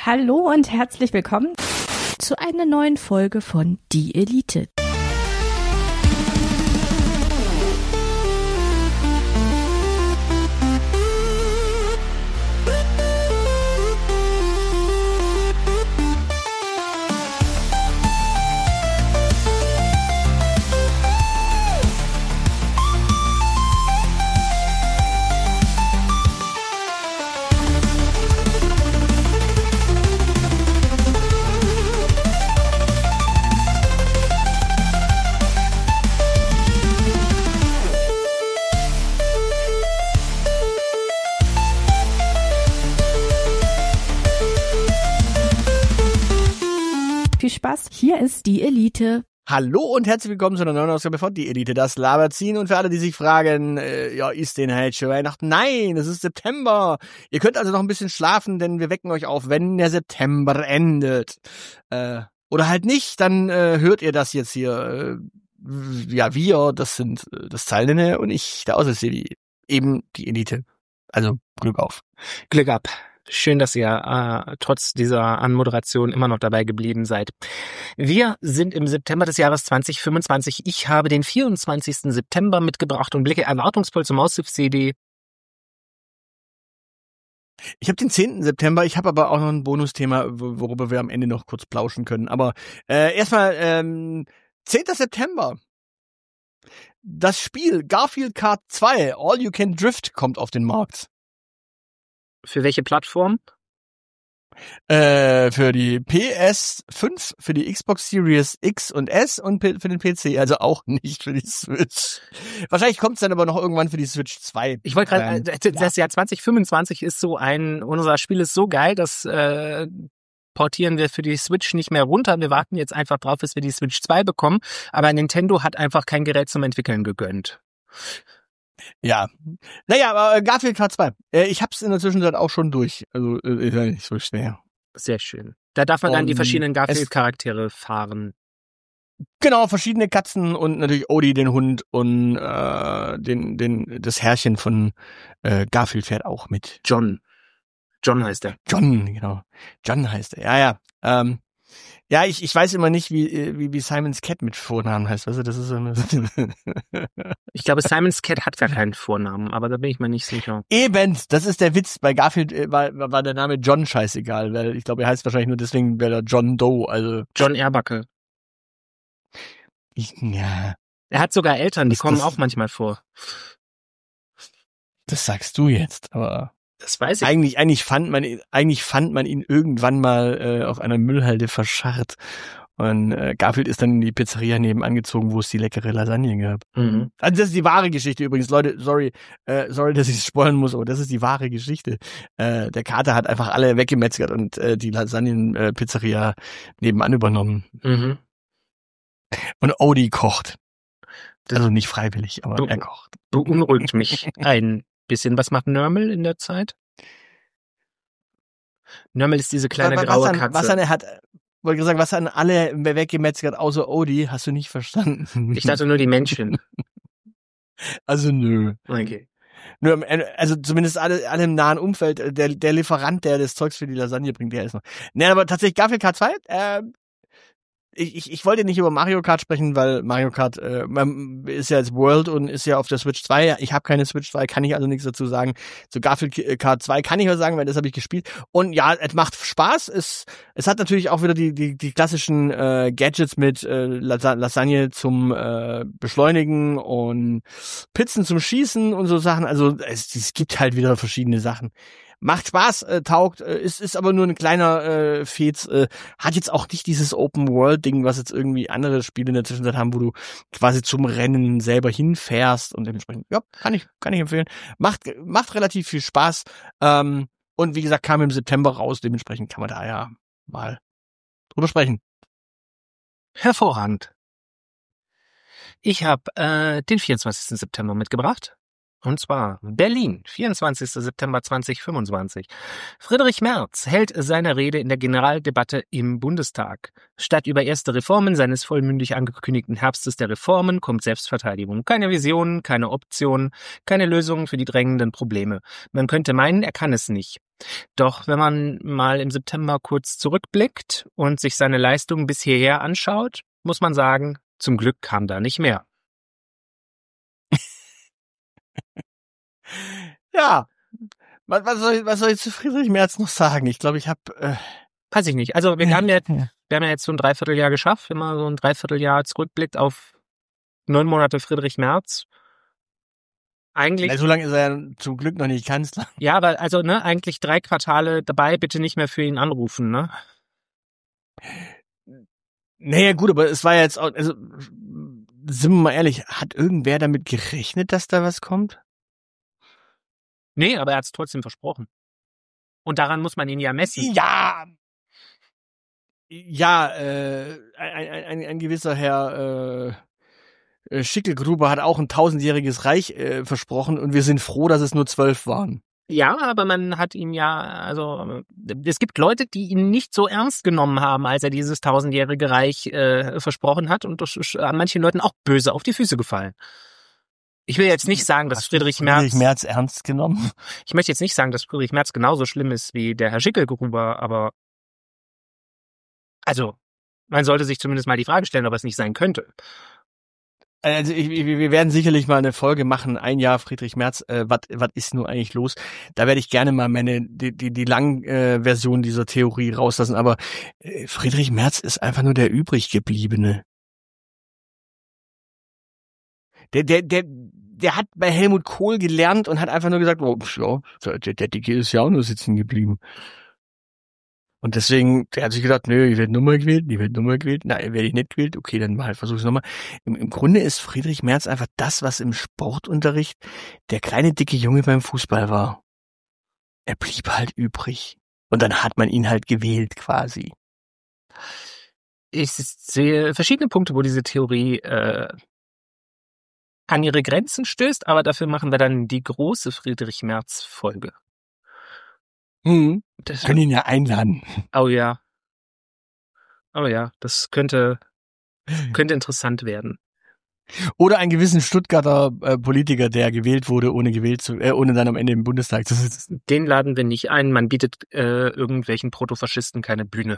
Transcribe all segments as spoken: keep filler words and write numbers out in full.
Hallo und herzlich willkommen zu einer neuen Folge von Die Elite. Viel Spaß, hier ist Die Elite. Hallo und herzlich willkommen zu einer neuen Ausgabe von Die Elite, das Laberziehen. Und für alle, die sich fragen, äh, ja, ist denn halt schon Weihnachten? Nein, es ist September. Ihr könnt also noch ein bisschen schlafen, denn wir wecken euch auf, wenn der September endet. Äh, oder halt nicht, dann äh, hört ihr das jetzt hier. Äh, ja, wir, das sind äh, das Zahlende und ich, der Außerserie, eben die Elite. Also Glück auf. Glück ab. Schön, dass ihr äh, trotz dieser Anmoderation immer noch dabei geblieben seid. Wir sind im September des Jahres zwanzig fünfundzwanzig. Ich habe den vierundzwanzigsten September mitgebracht und blicke erwartungsvoll zum Aussichts-C D. Ich habe den zehnten September, ich habe aber auch noch ein Bonusthema, worüber wir am Ende noch kurz plauschen können. Aber äh, erstmal, ähm, zehnten September. Das Spiel Garfield Kart zwei, All You Can Drift, kommt auf den Markt. Für welche Plattform? Äh, für die P S fünf, für die Xbox Series X und S und P- für den P C, also auch nicht für die Switch. Wahrscheinlich kommt es dann aber noch irgendwann für die Switch zwei. Ich wollte gerade, ähm, äh, das Jahr zwanzig fünfundzwanzig ist so ein, unser Spiel ist so geil, das äh, portieren wir für die Switch nicht mehr runter. Wir warten jetzt einfach drauf, bis wir die Switch zwei bekommen. Aber Nintendo hat einfach kein Gerät zum Entwickeln gegönnt. Ja, naja, aber äh, Garfield Kart zwei. Äh, ich hab's in der Zwischenzeit auch schon durch. Also äh, ist ja nicht so schwer. Sehr schön. Da darf man dann Und die verschiedenen es- Garfield-Charaktere fahren. Genau, verschiedene Katzen und natürlich Odie, den Hund und äh, den, den, das Herrchen von äh, Garfield fährt auch mit. John. John heißt er. John, genau. John heißt er. Ja, ja. Ähm, ja, ich, ich weiß immer nicht, wie, wie, wie Simon's Cat mit Vornamen heißt. Weißt du, das ist so eine Ich glaube, Simon's Cat hat gar keinen Vornamen, aber da bin ich mir nicht sicher. Eben, das ist der Witz. Bei Garfield äh, war, war der Name John scheißegal, weil ich glaube, er heißt wahrscheinlich nur deswegen, weil er John Doe, also John Erbacke. ich, ja, Er hat sogar Eltern, die Das- kommen das- auch manchmal vor. das sagst du jetzt, aber Das weiß ich. eigentlich, eigentlich fand man, ihn- eigentlich fand man ihn irgendwann mal äh, auf einer Müllhalde verscharrt. Und äh, Garfield ist dann in die Pizzeria nebenan gezogen, wo es die leckere Lasagne gab. Mhm. Also das ist die wahre Geschichte übrigens, Leute, sorry, äh, sorry, dass ich es spoilern muss, aber das ist die wahre Geschichte. Äh, der Kater hat einfach alle weggemetzgert und äh, die Lasagnen-Pizzeria nebenan übernommen. Mhm. Und Odie kocht. Das- Also nicht freiwillig, aber Du- er kocht. Beunruhigt mich ein bisschen. Was macht Nörmel in der Zeit? Nörmel ist diese kleine was, graue was, an, Katze. was an er hat, wollte gesagt, was an alle weggemetzgert außer Odie, hast du nicht verstanden. Ich dachte nur die Männchen. Also nö. Okay. Nur, am Ende- also zumindest alle, alle im nahen Umfeld, äh, der, der Lieferant, der das Zeugs für die Lasagne bringt, der ist noch. Nee, aber tatsächlich Garfield Kart zwei, äh, ich, ich, ich wollte nicht über Mario Kart sprechen, weil Mario Kart äh, man ist ja jetzt World und ist ja auf der Switch zwei. Ich habe keine Switch zwei, kann ich also nichts dazu sagen. Zu Garfield Kart zwei kann ich was sagen, weil das habe ich gespielt. Und ja, es macht Spaß. Es, es hat natürlich auch wieder die, die, die klassischen äh, Gadgets mit äh, Lasa- Lasagne zum äh, Beschleunigen und Pizzen zum Schießen und so Sachen. Also es, es gibt halt wieder verschiedene Sachen. Macht Spaß, äh, taugt, äh, ist, ist aber nur ein kleiner äh, Fez, äh, hat jetzt auch nicht dieses Open-World-Ding, was jetzt irgendwie andere Spiele in der Zwischenzeit haben, wo du quasi zum Rennen selber hinfährst und dementsprechend, ja, kann ich, kann ich empfehlen. Macht, macht relativ viel Spaß, ähm, und wie gesagt, kam im September raus, dementsprechend kann man da ja mal drüber sprechen. Hervorragend. Ich habe äh, den vierundzwanzigsten September mitgebracht. Und zwar Berlin, vierundzwanzigsten September zweitausendfünfundzwanzig. Friedrich Merz hält seine Rede in der Generaldebatte im Bundestag. Statt über erste Reformen seines vollmündig angekündigten Herbstes der Reformen kommt Selbstverteidigung. Keine Visionen, keine Optionen, keine Lösungen für die drängenden Probleme. Man könnte meinen, er kann es nicht. Doch wenn man mal im September kurz zurückblickt und sich seine Leistungen bis hierher anschaut, muss man sagen, zum Glück kam da nicht mehr. Ja, was, was, soll ich, was soll ich zu Friedrich Merz noch sagen? Ich glaube, ich habe... Äh Weiß ich nicht. Also wir Ja, haben ja, ja. wir haben ja jetzt so ein Dreivierteljahr geschafft, wenn man so ein Dreivierteljahr zurückblickt auf neun Monate Friedrich Merz. Eigentlich, Na, so lange ist er ja zum Glück noch nicht Kanzler. ja, aber also, ne, eigentlich drei Quartale dabei, bitte nicht mehr für ihn anrufen, ne? Naja, gut, aber es war ja jetzt auch, also, sind wir mal ehrlich, hat irgendwer damit gerechnet, dass da was kommt? Nee, aber er hat es trotzdem versprochen. Und daran muss man ihn ja messen. Ja, ja, äh, ein, ein, ein, ein gewisser Herr äh, Schickelgruber hat auch ein tausendjähriges Reich äh, versprochen und wir sind froh, dass es nur zwölf waren. Ja, aber man hat ihm ja, also es gibt Leute, die ihn nicht so ernst genommen haben, als er dieses tausendjährige Reich äh, versprochen hat, und das ist an manchen Leuten auch böse auf die Füße gefallen. Ich will jetzt nicht sagen, dass Hast du Friedrich Merz, Friedrich Merz ernst genommen? ich möchte jetzt nicht sagen, dass Friedrich Merz genauso schlimm ist wie der Herr Schickelgruber, aber also man sollte sich zumindest mal die Frage stellen, ob es nicht sein könnte. Also ich, wir werden sicherlich mal eine Folge machen, ein Jahr Friedrich Merz, äh, was was ist nun eigentlich los? Da werde ich gerne mal meine die die, die lange äh, Version dieser Theorie rauslassen, aber äh, Friedrich Merz ist einfach nur der übriggebliebene. Der der der der hat bei Helmut Kohl gelernt und hat einfach nur gesagt, oh, ja, der, der Dicke ist ja auch nur sitzen geblieben. Und deswegen, der hat sich gedacht, nö, ich werde Nummer gewählt, ich werde Nummer gewählt, na, werde ich nicht gewählt, okay, dann halt versuche ich es nochmal. Im, Im Grunde ist Friedrich Merz einfach das, was im Sportunterricht der kleine, dicke Junge beim Fußball war. Er blieb halt übrig. Und dann hat man ihn halt gewählt, quasi. Ich sehe verschiedene Punkte, wo diese Theorie äh, an ihre Grenzen stößt, aber dafür machen wir dann die große Friedrich Merz-Folge. Hm. Das, Können ihn ja einladen. oh ja. Oh ja, das könnte könnte interessant werden. Oder einen gewissen Stuttgarter äh, Politiker, der gewählt wurde, ohne gewählt zu, äh, ohne dann am Ende im Bundestag zu sitzen. Den laden wir nicht ein. Man bietet äh, irgendwelchen Protofaschisten keine Bühne.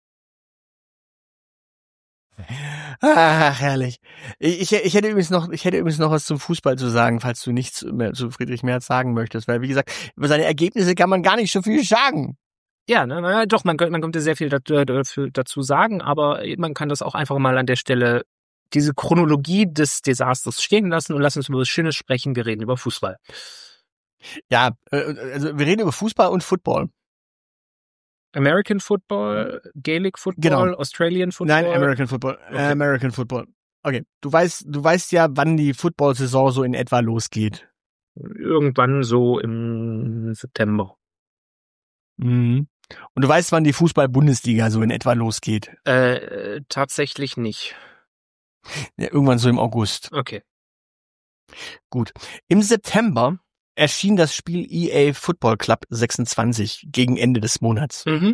Ach, herrlich. Ich, ich hätte übrigens noch, ich hätte übrigens noch was zum Fußball zu sagen, falls du nichts mehr zu Friedrich Merz sagen möchtest, weil, wie gesagt, über seine Ergebnisse kann man gar nicht so viel sagen. Ja, ne, na, doch, man, man könnte sehr viel dazu, dazu sagen, aber man kann das auch einfach mal an der Stelle, diese Chronologie des Desasters stehen lassen und lassen uns über was Schönes sprechen. Wir reden über Fußball. Ja, also wir reden über Fußball und Football. American Football, Gaelic Football, Genau. Australian Football. Nein, American Football. Okay. American Football. Okay, du weißt, du weißt ja, wann die Football-Saison so in etwa losgeht. Irgendwann so im September. Mhm. Und du weißt, wann die Fußball-Bundesliga so in etwa losgeht. Äh, tatsächlich nicht. Ja, irgendwann so im August. Okay. Gut. Im September erschien das Spiel E A Football Club sechsundzwanzig gegen Ende des Monats. Mhm.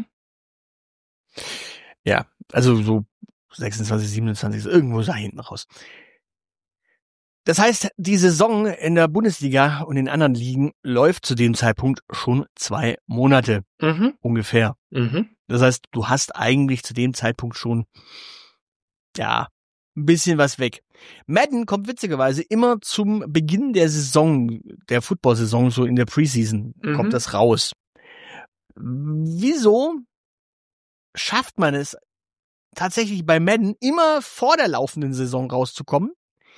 Ja, also so sechsundzwanzig, siebenundzwanzig, so irgendwo da hinten raus. Das heißt, die Saison in der Bundesliga und in anderen Ligen läuft zu dem Zeitpunkt schon zwei Monate Mhm. ungefähr. Mhm. Das heißt, du hast eigentlich zu dem Zeitpunkt schon, ja, ein bisschen was weg. Madden kommt witzigerweise immer zum Beginn der Saison, der Football-Saison, so in der Preseason, Mhm. kommt das raus. Wieso schafft man es tatsächlich bei Madden immer vor der laufenden Saison rauszukommen?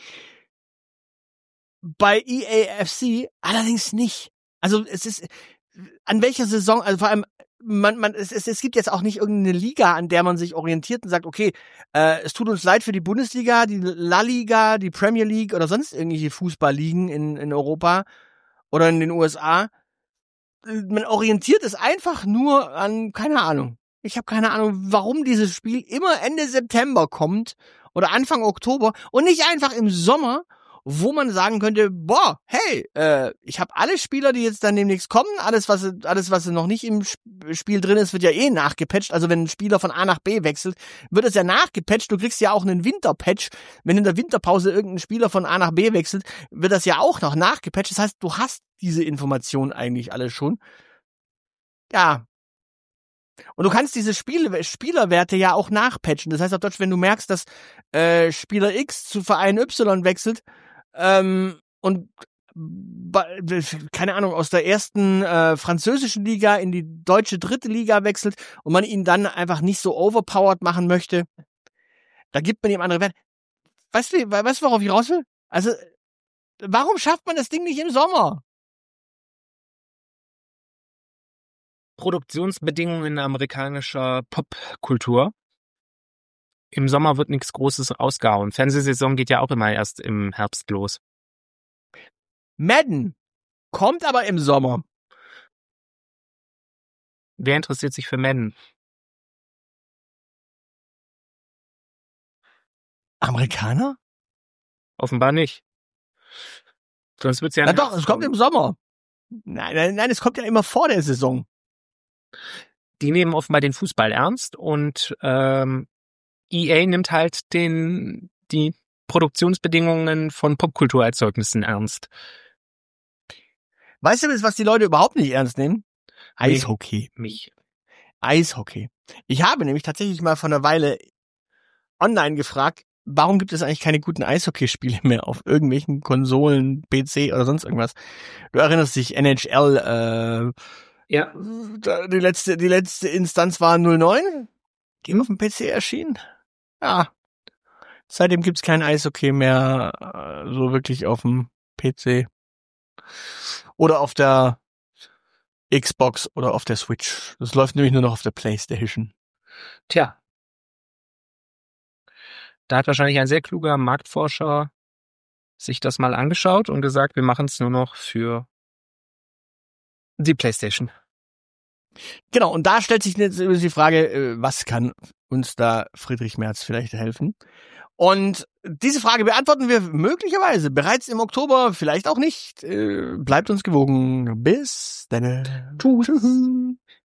Bei E A F C allerdings nicht. Also es ist, an welcher Saison, also vor allem, man, man, es, es, es gibt jetzt auch nicht irgendeine Liga, an der man sich orientiert und sagt, okay, äh, es tut uns leid für die Bundesliga, die La Liga, die Premier League oder sonst irgendwelche Fußballligen in, in Europa oder in den U S A. Man orientiert es einfach nur an, keine Ahnung. Ich habe keine Ahnung, warum dieses Spiel immer Ende September kommt oder Anfang Oktober und nicht einfach im Sommer, wo man sagen könnte, boah, hey, äh, ich habe alle Spieler, die jetzt dann demnächst kommen, alles was alles was noch nicht im Spiel drin ist, wird ja eh nachgepatcht. Also wenn ein Spieler von A nach B wechselt, wird es ja nachgepatcht. Du kriegst ja auch einen Winterpatch. Wenn in der Winterpause irgendein Spieler von A nach B wechselt, wird das ja auch noch nachgepatcht. Das heißt, du hast diese Informationen eigentlich alle schon. ja. Und du kannst diese Spiel- Spielerwerte ja auch nachpatchen. Das heißt auf Deutsch, wenn du merkst, dass äh, Spieler X zu Verein Y wechselt ähm, und keine Ahnung, aus der ersten äh, französischen Liga in die deutsche dritte Liga wechselt und man ihn dann einfach nicht so overpowered machen möchte, da gibt man ihm andere Werte. Weißt du, weißt du, worauf ich raus will? Also, warum schafft man das Ding nicht im Sommer? Produktionsbedingungen amerikanischer Popkultur. Im Sommer wird nichts Großes rausgehauen. Fernsehsaison geht ja auch immer erst im Herbst los. Madden kommt aber im Sommer. Wer interessiert sich für Madden? Amerikaner? Offenbar nicht. Sonst wird's ja Na doch, es kommt im Sommer. Nein, nein, nein, es kommt ja immer vor der Saison. Die nehmen offenbar den Fußball ernst und ähm, E A nimmt halt den die Produktionsbedingungen von Popkulturerzeugnissen ernst. Weißt du, was die Leute überhaupt nicht ernst nehmen? Eishockey. Mich. Eishockey. Ich habe nämlich tatsächlich mal vor einer Weile online gefragt, warum gibt es eigentlich keine guten Eishockeyspiele mehr auf irgendwelchen Konsolen, P C oder sonst irgendwas? Du erinnerst dich, N H L, äh, ja. Die letzte, die letzte Instanz war null neun, die auf dem P C erschien. Ja. Seitdem gibt's kein Eishockey mehr, äh, so wirklich auf dem P C. Oder auf der Xbox oder auf der Switch. Das läuft nämlich nur noch auf der PlayStation. Tja. Da hat wahrscheinlich ein sehr kluger Marktforscher sich das mal angeschaut und gesagt, wir machen es nur noch für die PlayStation. Genau, und da stellt sich jetzt die Frage, was kann uns da Friedrich Merz vielleicht helfen? Und diese Frage beantworten wir möglicherweise bereits im Oktober, vielleicht auch nicht. Bleibt uns gewogen. Bis dann. Tschüss.